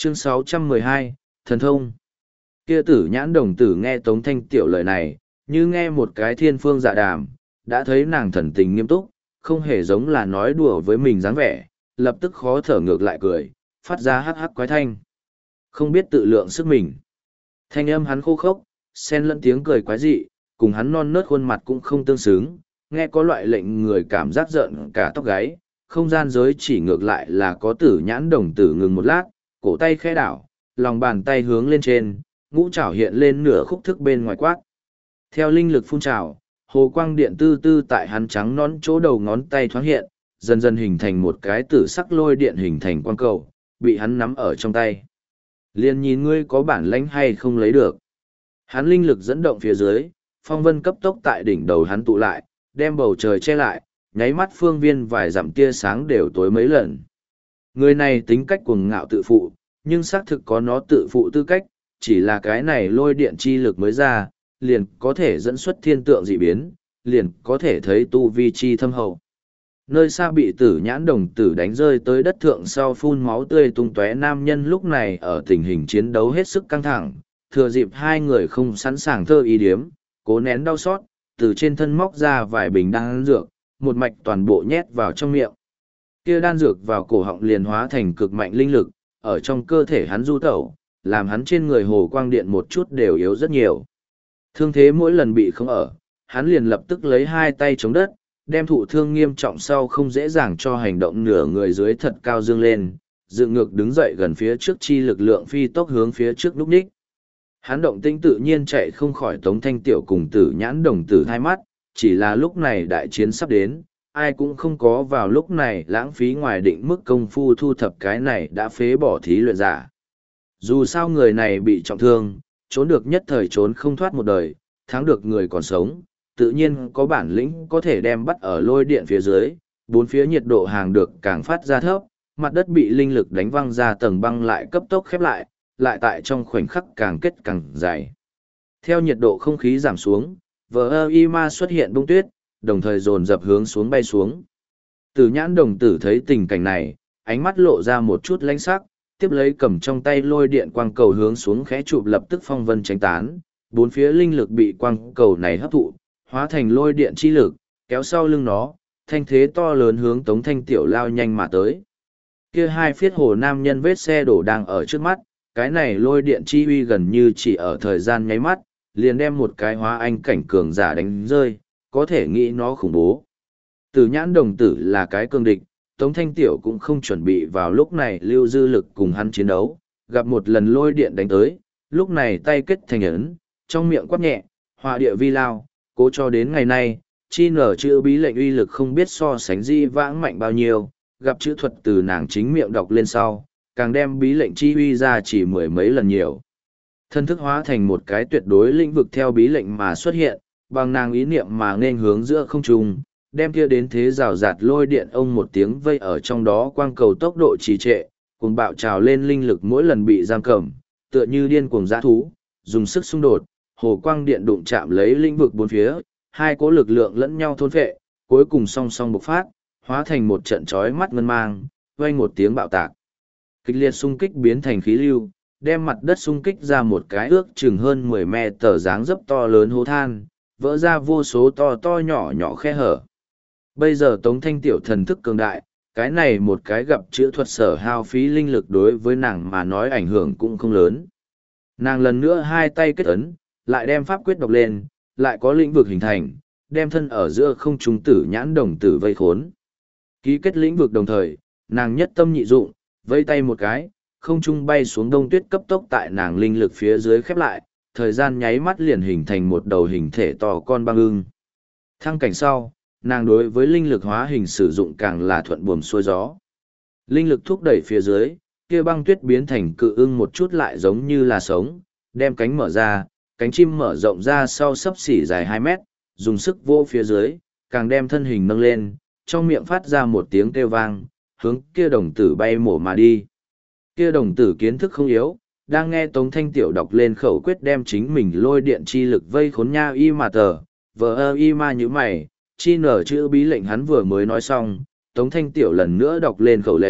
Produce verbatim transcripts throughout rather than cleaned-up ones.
Chương sáu trăm mười hai, Thần Thông. Kia tử nhãn đồng tử nghe Tống Thanh Tiểu lời này, như nghe một cái thiên phương dạ đàm, đã thấy nàng thần tình nghiêm túc, không hề giống là nói đùa với mình dáng vẻ, lập tức khó thở ngược lại cười, phát ra hắc hắc quái thanh. Không biết tự lượng sức mình. Thanh âm hắn khô khốc, xen lẫn tiếng cười quái dị, cùng hắn non nớt khuôn mặt cũng không tương xứng, nghe có loại lệnh người cảm giác giận cả tóc gáy, không gian giới chỉ ngược lại là có tử nhãn đồng tử ngừng một lát, cổ tay khẽ đảo, lòng bàn tay hướng lên trên, ngũ trảo hiện lên nửa khúc thức bên ngoài quát. Theo linh lực phun trào, hồ quang điện tư tư tại hắn trắng nón chỗ đầu ngón tay thoáng hiện, dần dần hình thành một cái tử sắc lôi điện hình thành quang cầu, bị hắn nắm ở trong tay. Liền nhìn ngươi có bản lãnh hay không lấy được. Hắn linh lực dẫn động phía dưới, phong vân cấp tốc tại đỉnh đầu hắn tụ lại, đem bầu trời che lại, nháy mắt phương viên vài dặm tia sáng đều tối mấy lần. Người này tính cách cuồng ngạo tự phụ, nhưng xác thực có nó tự phụ tư cách, chỉ là cái này lôi điện chi lực mới ra, liền có thể dẫn xuất thiên tượng dị biến, liền có thể thấy tu vi chi thâm hậu. Nơi xa bị tử nhãn đồng tử đánh rơi tới đất thượng sau phun máu tươi tung tóe nam nhân lúc này ở tình hình chiến đấu hết sức căng thẳng, thừa dịp hai người không sẵn sàng thơ ý điếm, cố nén đau xót, từ trên thân móc ra vài bình đan dược, một mạch toàn bộ nhét vào trong miệng. Kia đan dược vào cổ họng liền hóa thành cực mạnh linh lực, ở trong cơ thể hắn du tẩu, làm hắn trên người hồ quang điện một chút đều yếu rất nhiều. Thương thế mỗi lần bị không ở, hắn liền lập tức lấy hai tay chống đất, đem thụ thương nghiêm trọng sau không dễ dàng cho hành động nửa người dưới thật cao dương lên, dựng ngược đứng dậy gần phía trước chi lực lượng phi tốc hướng phía trước núp ních. Hắn động tinh tự nhiên chạy không khỏi Tống Thanh Tiểu cùng tử nhãn đồng tử hai mắt, chỉ là lúc này đại chiến sắp đến, ai cũng không có vào lúc này lãng phí ngoài định mức công phu thu thập cái này đã phế bỏ thí luyện giả. Dù sao người này bị trọng thương, trốn được nhất thời trốn không thoát một đời, thắng được người còn sống, tự nhiên có bản lĩnh có thể đem bắt ở lôi điện phía dưới, bốn phía nhiệt độ hàng được càng phát ra thấp, mặt đất bị linh lực đánh văng ra tầng băng lại cấp tốc khép lại, lại tại trong khoảnh khắc càng kết càng dày. Theo nhiệt độ không khí giảm xuống, vờ y ma xuất hiện bông tuyết, đồng thời dồn dập hướng xuống bay xuống. Tử nhãn đồng tử thấy tình cảnh này, ánh mắt lộ ra một chút lãnh sắc, tiếp lấy cầm trong tay lôi điện quang cầu hướng xuống khẽ chụp lập tức phong vân tránh tán, bốn phía linh lực bị quang cầu này hấp thụ, hóa thành lôi điện chi lực, kéo sau lưng nó, thanh thế to lớn hướng Tống Thanh Tiểu lao nhanh mà tới. Kia hai phiết hồ nam nhân vết xe đổ đang ở trước mắt, cái này lôi điện chi uy gần như chỉ ở thời gian nháy mắt, liền đem một cái hóa anh cảnh cường giả đánh rơi, có thể nghĩ nó khủng bố. Tử nhãn đồng tử là cái cương địch, Tống Thanh Tiểu cũng không chuẩn bị vào lúc này lưu dư lực cùng hắn chiến đấu, gặp một lần lôi điện đánh tới, lúc này tay kết thành ấn, trong miệng quát nhẹ, hỏa địa vi lao, cố cho đến ngày nay, chi nở chữ bí lệnh uy lực không biết so sánh di vãng mạnh bao nhiêu, gặp chữ thuật từ nàng chính miệng đọc lên sau, càng đem bí lệnh chi uy ra chỉ mười mấy lần nhiều. Thân thức hóa thành một cái tuyệt đối lĩnh vực theo bí lệnh mà xuất hiện, bằng nàng ý niệm mà nên hướng giữa không trung, đem kia đến thế rào rạt lôi điện ông một tiếng vây ở trong đó quang cầu tốc độ trì trệ, cuồng bạo trào lên linh lực mỗi lần bị giam cầm, tựa như điên cuồng dã thú, dùng sức xung đột, hồ quang điện đụng chạm lấy lĩnh vực bốn phía, hai cỗ lực lượng lẫn nhau thôn phệ, cuối cùng song song bộc phát, hóa thành một trận chói mắt ngân mang, vang một tiếng bạo tạc. Kịch liệt xung kích biến thành khí lưu, đem mặt đất xung kích ra một cái ước chừng hơn mười mét tờ dáng dấp to lớn hố than, vỡ ra vô số to to nhỏ nhỏ khe hở. Bây giờ Tống Thanh Tiểu thần thức cường đại, cái này một cái gặp chữa thuật sở hao phí linh lực đối với nàng mà nói ảnh hưởng cũng không lớn. Nàng lần nữa hai tay kết ấn, lại đem pháp quyết đọc lên, lại có lĩnh vực hình thành, đem thân ở giữa không trung tử nhãn đồng tử vây khốn. Ký kết lĩnh vực đồng thời, nàng nhất tâm nhị dụng, vây tay một cái, không trung bay xuống đông tuyết cấp tốc tại nàng linh lực phía dưới khép lại, thời gian nháy mắt liền hình thành một đầu hình thể to con băng ưng. Thăng cảnh sau, nàng đối với linh lực hóa hình sử dụng càng là thuận buồm xuôi gió. Linh lực thúc đẩy phía dưới, kia băng tuyết biến thành cự ưng một chút lại giống như là sống, đem cánh mở ra, cánh chim mở rộng ra sau sấp xỉ dài hai mét, dùng sức vô phía dưới, càng đem thân hình nâng lên, trong miệng phát ra một tiếng kêu vang, hướng kia đồng tử bay mổ mà đi. Kia đồng tử kiến thức không yếu, đang nghe Tống Thanh Tiểu đọc lên khẩu quyết đem chính mình lôi điện chi lực vây khốn nha y mà tờ, vờ ơ y ma như mày, chi nở chữ bí lệnh hắn vừa mới nói xong, Tống Thanh Tiểu lần nữa đọc lên khẩu lệnh,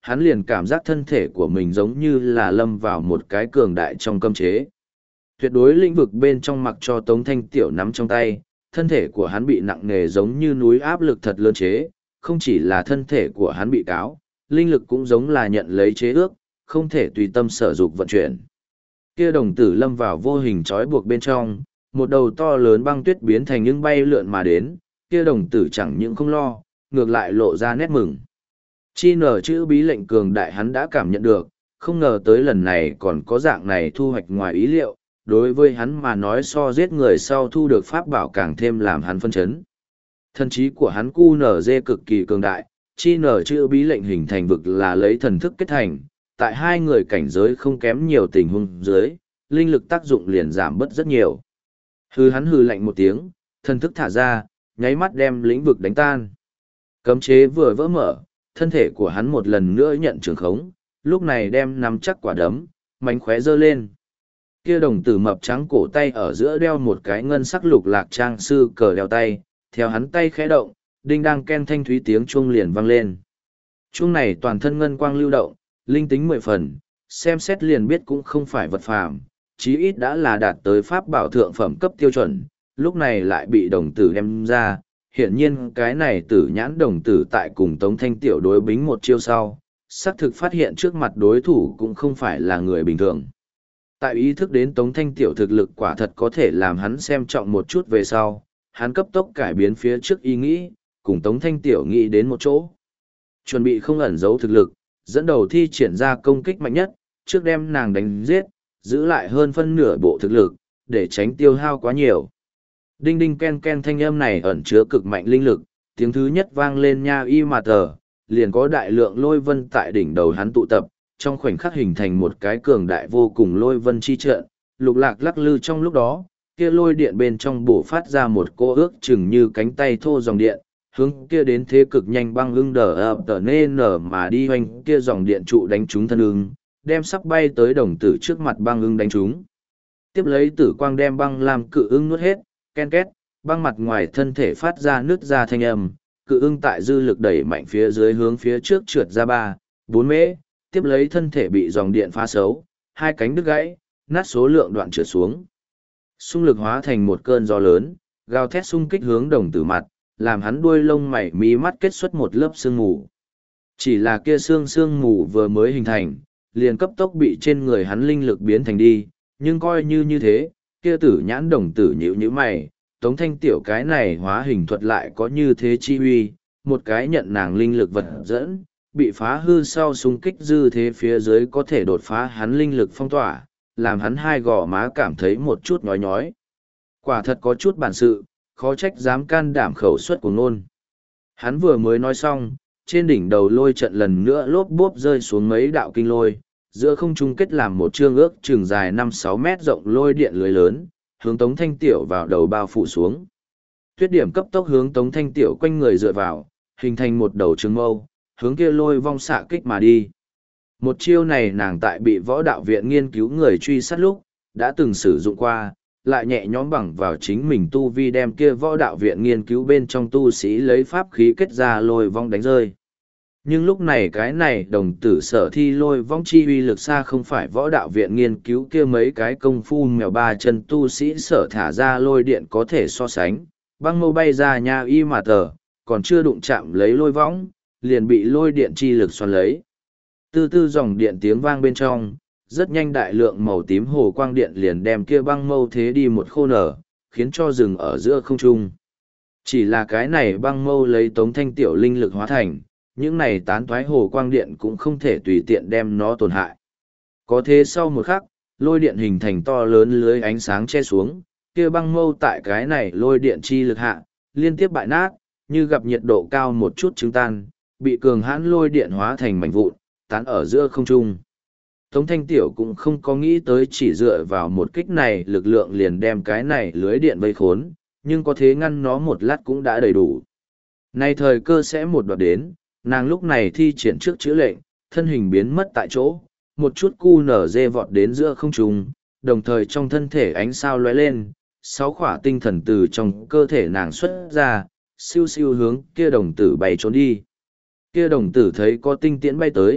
hắn liền cảm giác thân thể của mình giống như là lâm vào một cái cường đại trong cấm chế. Tuyệt đối lĩnh vực bên trong mặc cho Tống Thanh Tiểu nắm trong tay, thân thể của hắn bị nặng nề giống như núi áp lực thật lớn chế, không chỉ là thân thể của hắn bị cáo, linh lực cũng giống là nhận lấy chế ước, không thể tùy tâm sở dục vận chuyển. Kia đồng tử lâm vào vô hình trói buộc bên trong, một đầu to lớn băng tuyết biến thành những bay lượn mà đến, kia đồng tử chẳng những không lo, ngược lại lộ ra nét mừng. Chi nở chữ bí lệnh cường đại hắn đã cảm nhận được, không ngờ tới lần này còn có dạng này thu hoạch ngoài ý liệu, đối với hắn mà nói so giết người sau thu được pháp bảo càng thêm làm hắn phân chấn. Thần trí của hắn cu nở dê cực kỳ cường đại, chi nở chữ bí lệnh hình thành vực là lấy thần thức kết thành, tại hai người cảnh giới không kém nhiều tình huống dưới, linh lực tác dụng liền giảm bớt rất nhiều. Hừ hắn hừ lạnh một tiếng, thần thức thả ra, nháy mắt đem lĩnh vực đánh tan. Cấm chế vừa vỡ mở, thân thể của hắn một lần nữa nhận trường khống, lúc này đem nắm chắc quả đấm, mánh khóe giơ lên. Kia đồng tử mập trắng cổ tay ở giữa đeo một cái ngân sắc lục lạc trang sư cờ đeo tay, theo hắn tay khẽ động, đinh đang ken thanh thúy tiếng chuông liền vang lên. Chuông này toàn thân ngân quang lưu động, linh tính mười phần, xem xét liền biết cũng không phải vật phàm, chí ít đã là đạt tới pháp bảo thượng phẩm cấp tiêu chuẩn, lúc này lại bị đồng tử đem ra. Hiển nhiên cái này tử nhãn đồng tử tại cùng Tống Thanh Tiểu đối bính một chiêu sau, xác thực phát hiện trước mặt đối thủ cũng không phải là người bình thường. Tại ý thức đến Tống Thanh Tiểu thực lực quả thật có thể làm hắn xem trọng một chút về sau, hắn cấp tốc cải biến phía trước ý nghĩ, cùng Tống Thanh Tiểu nghĩ đến một chỗ. Chuẩn bị không ẩn giấu thực lực, dẫn đầu thi triển ra công kích mạnh nhất, trước đem nàng đánh giết, giữ lại hơn phân nửa bộ thực lực, để tránh tiêu hao quá nhiều. Đinh đinh ken ken thanh âm này ẩn chứa cực mạnh linh lực, tiếng thứ nhất vang lên nha y mà tờ, liền có đại lượng lôi vân tại đỉnh đầu hắn tụ tập, trong khoảnh khắc hình thành một cái cường đại vô cùng lôi vân chi trận, lục lạc lắc lư trong lúc đó, kia lôi điện bên trong bổ phát ra một cô ước chừng như cánh tay thô dòng điện, hướng kia đến thế cực nhanh băng ưng đờ ập tờ nê nở mà đi hoành kia dòng điện trụ đánh trúng thân ưng, đem sắp bay tới đồng tử trước mặt băng ưng đánh trúng. Tiếp lấy tử quang đem băng làm cự ưng nuốt hết, ken két, băng mặt ngoài thân thể phát ra nước ra thanh âm, cự ưng tại dư lực đẩy mạnh phía dưới hướng phía trước trượt ra ba, bốn mễ, tiếp lấy thân thể bị dòng điện phá xấu, hai cánh đứt gãy, nát số lượng đoạn trượt xuống. Xung lực hóa thành một cơn gió lớn, gào thét xung kích hướng đồng tử mặt, làm hắn đuôi lông mày mí mắt kết xuất một lớp sương mù. Chỉ là kia sương sương mù vừa mới hình thành, liền cấp tốc bị trên người hắn linh lực biến thành đi, nhưng coi như như thế, kia tử nhãn đồng tử nhíu nhíu mày, Tống Thanh Tiểu cái này hóa hình thuật lại có như thế chi huy, một cái nhận nàng linh lực vật dẫn, bị phá hư sau xung kích dư thế phía dưới có thể đột phá hắn linh lực phong tỏa, làm hắn hai gò má cảm thấy một chút nhói nhói. Quả thật có chút bản sự, khó trách dám can đảm khẩu suất của ngôn. Hắn vừa mới nói xong, trên đỉnh đầu lôi trận lần nữa lốp bốp rơi xuống mấy đạo kinh lôi, giữa không trung kết làm một chương ước chừng dài năm sáu mét rộng lôi điện lưới lớn, hướng Tống Thanh Tiểu vào đầu bao phủ xuống. Tuyết điểm cấp tốc hướng Tống Thanh Tiểu quanh người dựa vào, hình thành một đầu trường mâu, hướng kia lôi vong xạ kích mà đi. Một chiêu này nàng tại bị võ đạo viện nghiên cứu người truy sát lúc, đã từng sử dụng qua, lại nhẹ nhõm bằng vào chính mình tu vi đem kia võ đạo viện nghiên cứu bên trong tu sĩ lấy pháp khí kết ra lôi vong đánh rơi. Nhưng lúc này cái này đồng tử sở thi lôi vong chi uy lực xa không phải võ đạo viện nghiên cứu kia mấy cái công phu mèo ba chân tu sĩ sở thả ra lôi điện có thể so sánh, băng mâu bay ra nha y mà tờ, còn chưa đụng chạm lấy lôi vong, liền bị lôi điện chi lực xoắn lấy. Tư tư dòng điện tiếng vang bên trong, rất nhanh đại lượng màu tím hồ quang điện liền đem kia băng mâu thế đi một khô nở, khiến cho rừng ở giữa không trung. Chỉ là cái này băng mâu lấy Tống Thanh Tiểu linh lực hóa thành, những này tán thoái hồ quang điện cũng không thể tùy tiện đem nó tổn hại. Có thế sau một khắc, lôi điện hình thành to lớn lưới ánh sáng che xuống, kia băng mâu tại cái này lôi điện chi lực hạ, liên tiếp bại nát, như gặp nhiệt độ cao một chút trứng tan, bị cường hãn lôi điện hóa thành mảnh vụn, tán ở giữa không trung. Tống Thanh Tiểu cũng không có nghĩ tới chỉ dựa vào một kích này lực lượng liền đem cái này lưới điện vây khốn, nhưng có thế ngăn nó một lát cũng đã đầy đủ. Nay thời cơ sẽ một đoạt đến, nàng lúc này thi triển trước chữ lệnh, thân hình biến mất tại chỗ, một chút cu nở dê vọt đến giữa không trung, đồng thời trong thân thể ánh sao lóe lên, sáu khỏa tinh thần từ trong cơ thể nàng xuất ra, siêu siêu hướng kia đồng tử bay trốn đi. Kia đồng tử thấy có tinh tiễn bay tới,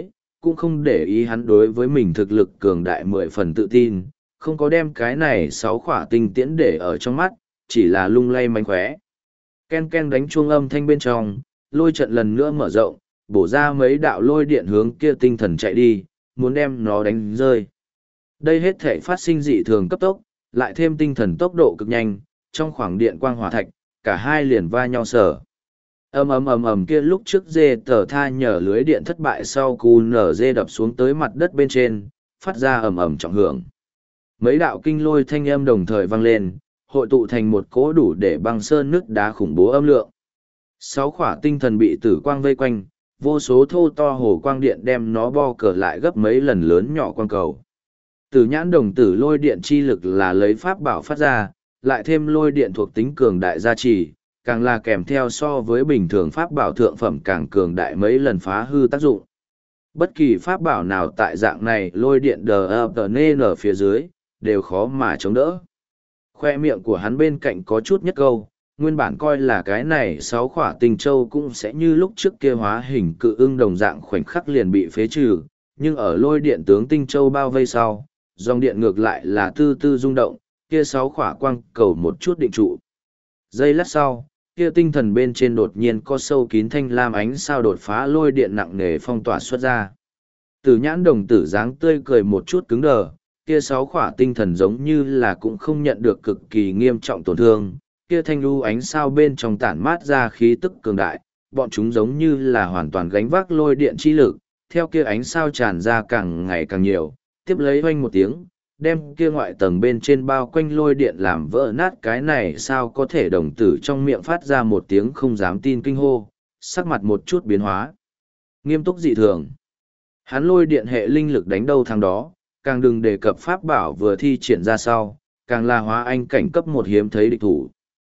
cũng không để ý hắn đối với mình thực lực cường đại mười phần tự tin, không có đem cái này sáu khỏa tinh tiễn để ở trong mắt, chỉ là lung lay mánh khóe. Ken ken đánh chuông âm thanh bên trong, lôi trận lần nữa mở rộng, bổ ra mấy đạo lôi điện hướng kia tinh thần chạy đi, muốn đem nó đánh rơi. Đây hết thể phát sinh dị thường cấp tốc, lại thêm tinh thần tốc độ cực nhanh, trong khoảng điện quang hỏa thạch, cả hai liền va nhau sở. Ầm ầm ầm ầm kia lúc trước dê tờ tha nhờ lưới điện thất bại sau cú nở dê đập xuống tới mặt đất bên trên, phát ra ầm ầm trọng hưởng. Mấy đạo kinh lôi thanh âm đồng thời vang lên, hội tụ thành một cỗ đủ để băng sơn nước đá khủng bố âm lượng. Sáu khỏa tinh thần bị tử quang vây quanh, vô số thô to hồ quang điện đem nó bo cờ lại gấp mấy lần lớn nhỏ quang cầu. Tử nhãn đồng tử lôi điện chi lực là lấy pháp bảo phát ra, lại thêm lôi điện thuộc tính cường đại gia trì, càng là kèm theo so với bình thường pháp bảo thượng phẩm càng cường đại mấy lần phá hư tác dụng. Bất kỳ pháp bảo nào tại dạng này lôi điện đờ ập tờ nê ở phía dưới, đều khó mà chống đỡ. Khoe miệng của hắn bên cạnh có chút nhất câu, nguyên bản coi là cái này sáu khỏa tinh châu cũng sẽ như lúc trước kia hóa hình cự ưng đồng dạng khoảnh khắc liền bị phế trừ, nhưng ở lôi điện tướng tinh châu bao vây sau, dòng điện ngược lại là tư tư rung động, kia sáu khỏa quang cầu một chút định trụ. Giây lát sau, kia tinh thần bên trên đột nhiên có sâu kín thanh lam ánh sao đột phá lôi điện nặng nề phong tỏa xuất ra. Tử nhãn đồng tử dáng tươi cười một chút cứng đờ, kia sáu khỏa tinh thần giống như là cũng không nhận được cực kỳ nghiêm trọng tổn thương, kia thanh lưu ánh sao bên trong tản mát ra khí tức cường đại, bọn chúng giống như là hoàn toàn gánh vác lôi điện chi lực, theo kia ánh sao tràn ra càng ngày càng nhiều, tiếp lấy oanh một tiếng, đem kia ngoại tầng bên trên bao quanh lôi điện làm vỡ nát. Cái này sao có thể? Đồng tử trong miệng phát ra một tiếng không dám tin kinh hô, sắc mặt một chút biến hóa, nghiêm túc dị thường. Hắn lôi điện hệ linh lực đánh đâu thằng đó, càng đừng đề cập pháp bảo vừa thi triển ra sau, càng là hóa anh cảnh cấp một hiếm thấy địch thủ.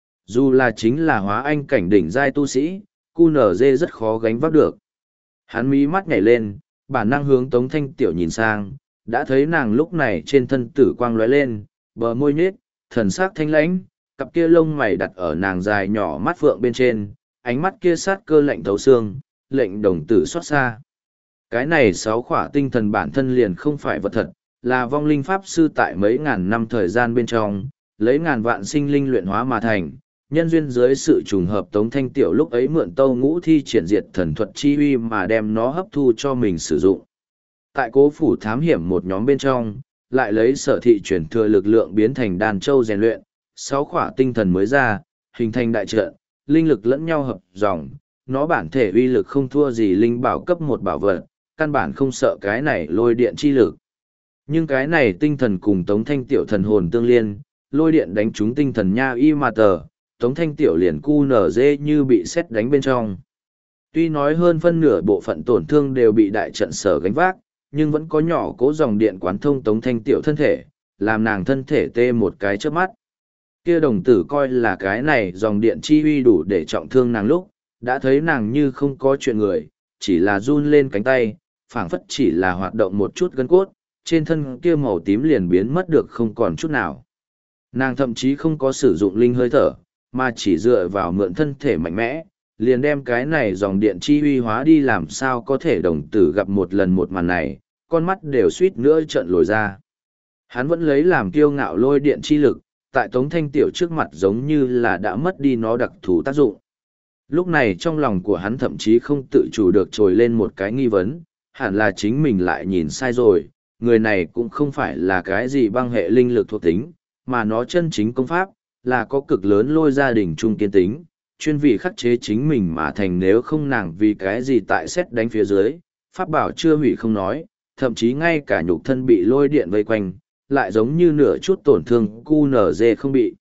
Dù là chính là hóa anh cảnh đỉnh giai tu sĩ, cu nở dê rất khó gánh vác được. Hắn mí mắt nhảy lên, bản năng hướng Tống Thanh Tiểu nhìn sang, đã thấy nàng lúc này trên thân tử quang lóe lên, bờ môi nhếch, thần sắc thanh lãnh, cặp kia lông mày đặt ở nàng dài nhỏ mắt phượng bên trên, ánh mắt kia sát cơ lạnh thấu xương, lệnh đồng tử xót xa. Cái này sáu khỏa tinh thần bản thân liền không phải vật thật, là vong linh pháp sư tại mấy ngàn năm thời gian bên trong, lấy ngàn vạn sinh linh luyện hóa mà thành, nhân duyên dưới sự trùng hợp Tống Thanh Tiểu lúc ấy mượn tâu ngũ thi triển diệt thần thuật chi uy mà đem nó hấp thu cho mình sử dụng. Tại cố phủ thám hiểm một nhóm bên trong, lại lấy sở thị chuyển thừa lực lượng biến thành đàn châu rèn luyện, sáu khỏa tinh thần mới ra, hình thành đại trận, linh lực lẫn nhau hợp dòng, nó bản thể uy lực không thua gì linh bảo cấp một bảo vật, căn bản không sợ cái này lôi điện chi lực. Nhưng cái này tinh thần cùng Tống Thanh Tiểu thần hồn tương liên, lôi điện đánh trúng tinh thần nha y mà tờ, Tống Thanh Tiểu liền cu nở dê như bị sét đánh bên trong. Tuy nói hơn phân nửa bộ phận tổn thương đều bị đại trận sở gánh vác, nhưng vẫn có nhỏ cố dòng điện quán thông Tống Thanh Tiểu thân thể, làm nàng thân thể tê một cái chớp mắt. Kia đồng tử coi là cái này dòng điện chi uy đủ để trọng thương nàng lúc, đã thấy nàng như không có chuyện người, chỉ là run lên cánh tay, phảng phất chỉ là hoạt động một chút gân cốt, trên thân kia màu tím liền biến mất được không còn chút nào. Nàng thậm chí không có sử dụng linh hơi thở, mà chỉ dựa vào mượn thân thể mạnh mẽ, liền đem cái này dòng điện chi uy hóa đi. Làm sao có thể? Đồng tử gặp một lần một màn này, con mắt đều suýt nữa trợn lồi ra. Hắn vẫn lấy làm kiêu ngạo lôi điện chi lực, tại Tống Thanh Tiểu trước mặt giống như là đã mất đi nó đặc thù tác dụng. Lúc này trong lòng của hắn thậm chí không tự chủ được trồi lên một cái nghi vấn, hẳn là chính mình lại nhìn sai rồi, người này cũng không phải là cái gì băng hệ linh lực thuộc tính, mà nó chân chính công pháp, là có cực lớn lôi gia đình trung kiên tính, chuyên vì khắc chế chính mình mà thành. Nếu không nàng vì cái gì tại xét đánh phía dưới, pháp bảo chưa hủy không nói, thậm chí ngay cả nhục thân bị lôi điện vây quanh, lại giống như nửa chút tổn thương cu nở dê không bị.